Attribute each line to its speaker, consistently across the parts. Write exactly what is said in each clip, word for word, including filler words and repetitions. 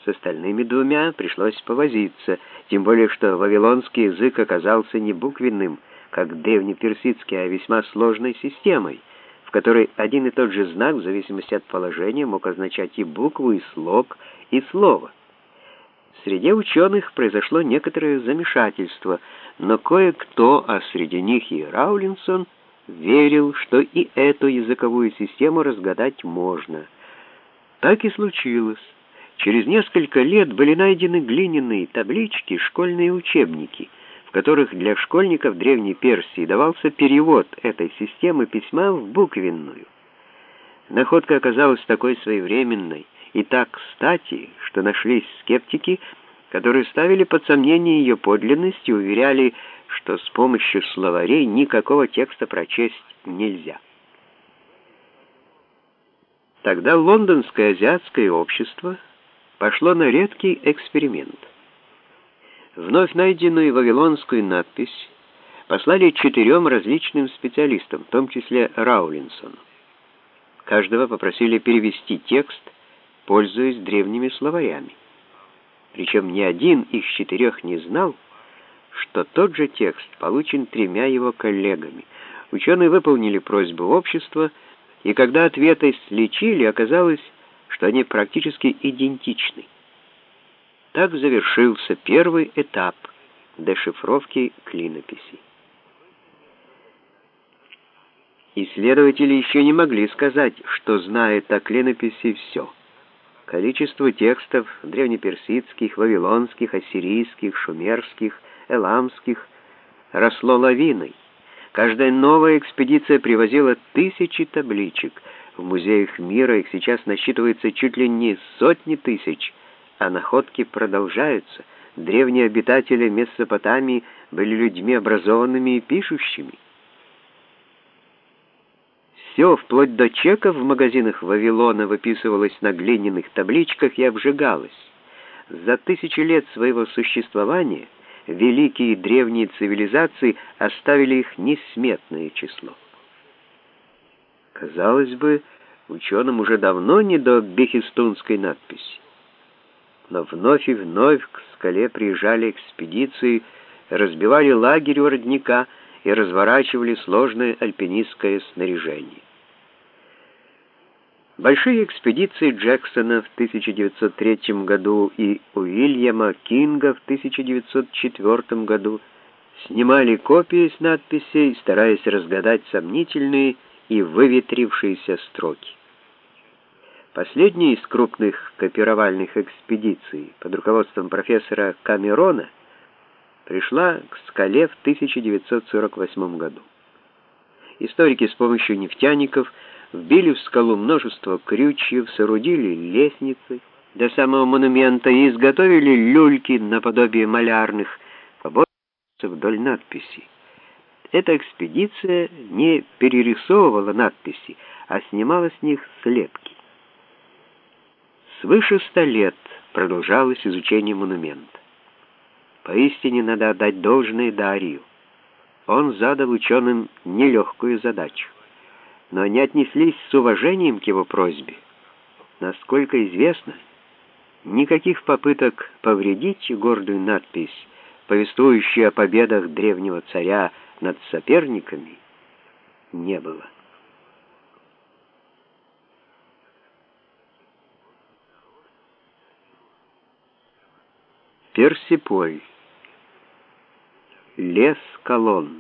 Speaker 1: С остальными двумя пришлось повозиться, тем более что вавилонский язык оказался не буквенным, как древнеперсидский, а весьма сложной системой, в которой один и тот же знак, в зависимости от положения, мог означать и букву, и слог, и слово. В среде ученых произошло некоторое замешательство, но кое-кто, а среди них и Раулинсон, верил, что и эту языковую систему разгадать можно. Так и случилось. Через несколько лет были найдены глиняные таблички, школьные учебники, в которых для школьников Древней Персии давался перевод этой системы письма в буквенную. Находка оказалась такой своевременной и так кстати, что нашлись скептики, которые ставили под сомнение ее подлинность и уверяли, что с помощью словарей никакого текста прочесть нельзя. Тогда лондонское азиатское общество пошло на редкий эксперимент. Вновь найденную вавилонскую надпись послали четырем различным специалистам, в том числе Раулинсону. Каждого попросили перевести текст, пользуясь древними словарями. Причем ни один из четырех не знал, что тот же текст получен тремя его коллегами. Ученые выполнили просьбу общества, и когда ответы сличили, оказалось, что они практически идентичны. Так завершился первый этап дешифровки клинописи. Исследователи еще не могли сказать, что знают о клинописи все. Количество текстов древнеперсидских, вавилонских, ассирийских, шумерских, эламских росло лавиной. Каждая новая экспедиция привозила тысячи табличек. В музеях мира их сейчас насчитывается чуть ли не сотни тысяч, а находки продолжаются. Древние обитатели Месопотамии были людьми образованными и пишущими. Все, вплоть до чеков в магазинах Вавилона, выписывалось на глиняных табличках и обжигалось. За тысячи лет своего существования великие древние цивилизации оставили их несметное число. Казалось бы, ученым уже давно не до бехистунской надписи. Но вновь и вновь к скале приезжали экспедиции, разбивали лагерь у родника и разворачивали сложное альпинистское снаряжение. Большие экспедиции Джексона в тысяча девятьсот третьем году и Уильяма Кинга в тысяча девятьсот четвёртом году снимали копии с надписей, стараясь разгадать сомнительные и выветрившиеся строки. Последняя из крупных копировальных экспедиций под руководством профессора Камерона пришла к скале в тысяча девятьсот сорок восьмом году. Историки с помощью нефтяников вбили в скалу множество крючьев, соорудили лестницы до самого монумента и изготовили люльки наподобие малярных, побольше вдоль надписи. Эта экспедиция не перерисовывала надписи, а снимала с них слепки. Свыше ста лет продолжалось изучение монумента. Поистине надо отдать должное Дарию. Он задал ученым нелегкую задачу, но они отнеслись с уважением к его просьбе. Насколько известно, никаких попыток повредить гордую надпись, повествующую о победах древнего царя над соперниками, не было. Персиполь. Лес колонн.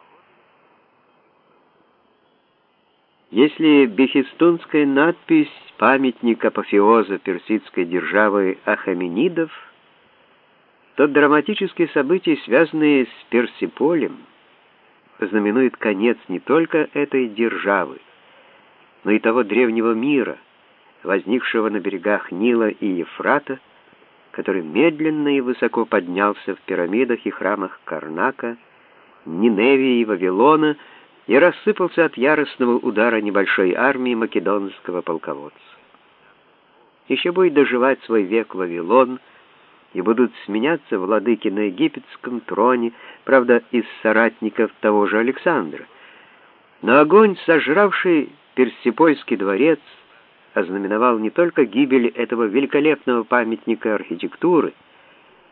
Speaker 1: Если бехистунская надпись — памятник апофеоза персидской державы Ахеменидов, то драматические события, связанные с Персиполем, знаменуют конец не только этой державы, но и того древнего мира, возникшего на берегах Нила и Ефрата, который медленно и высоко поднялся в пирамидах и храмах Карнака, Ниневии и Вавилона и рассыпался от яростного удара небольшой армии македонского полководца. Еще будет доживать свой век Вавилон, и будут сменяться владыки на египетском троне, правда, из соратников того же Александра. Но огонь, сожравший Персипольский дворец, ознаменовал не только гибель этого великолепного памятника архитектуры,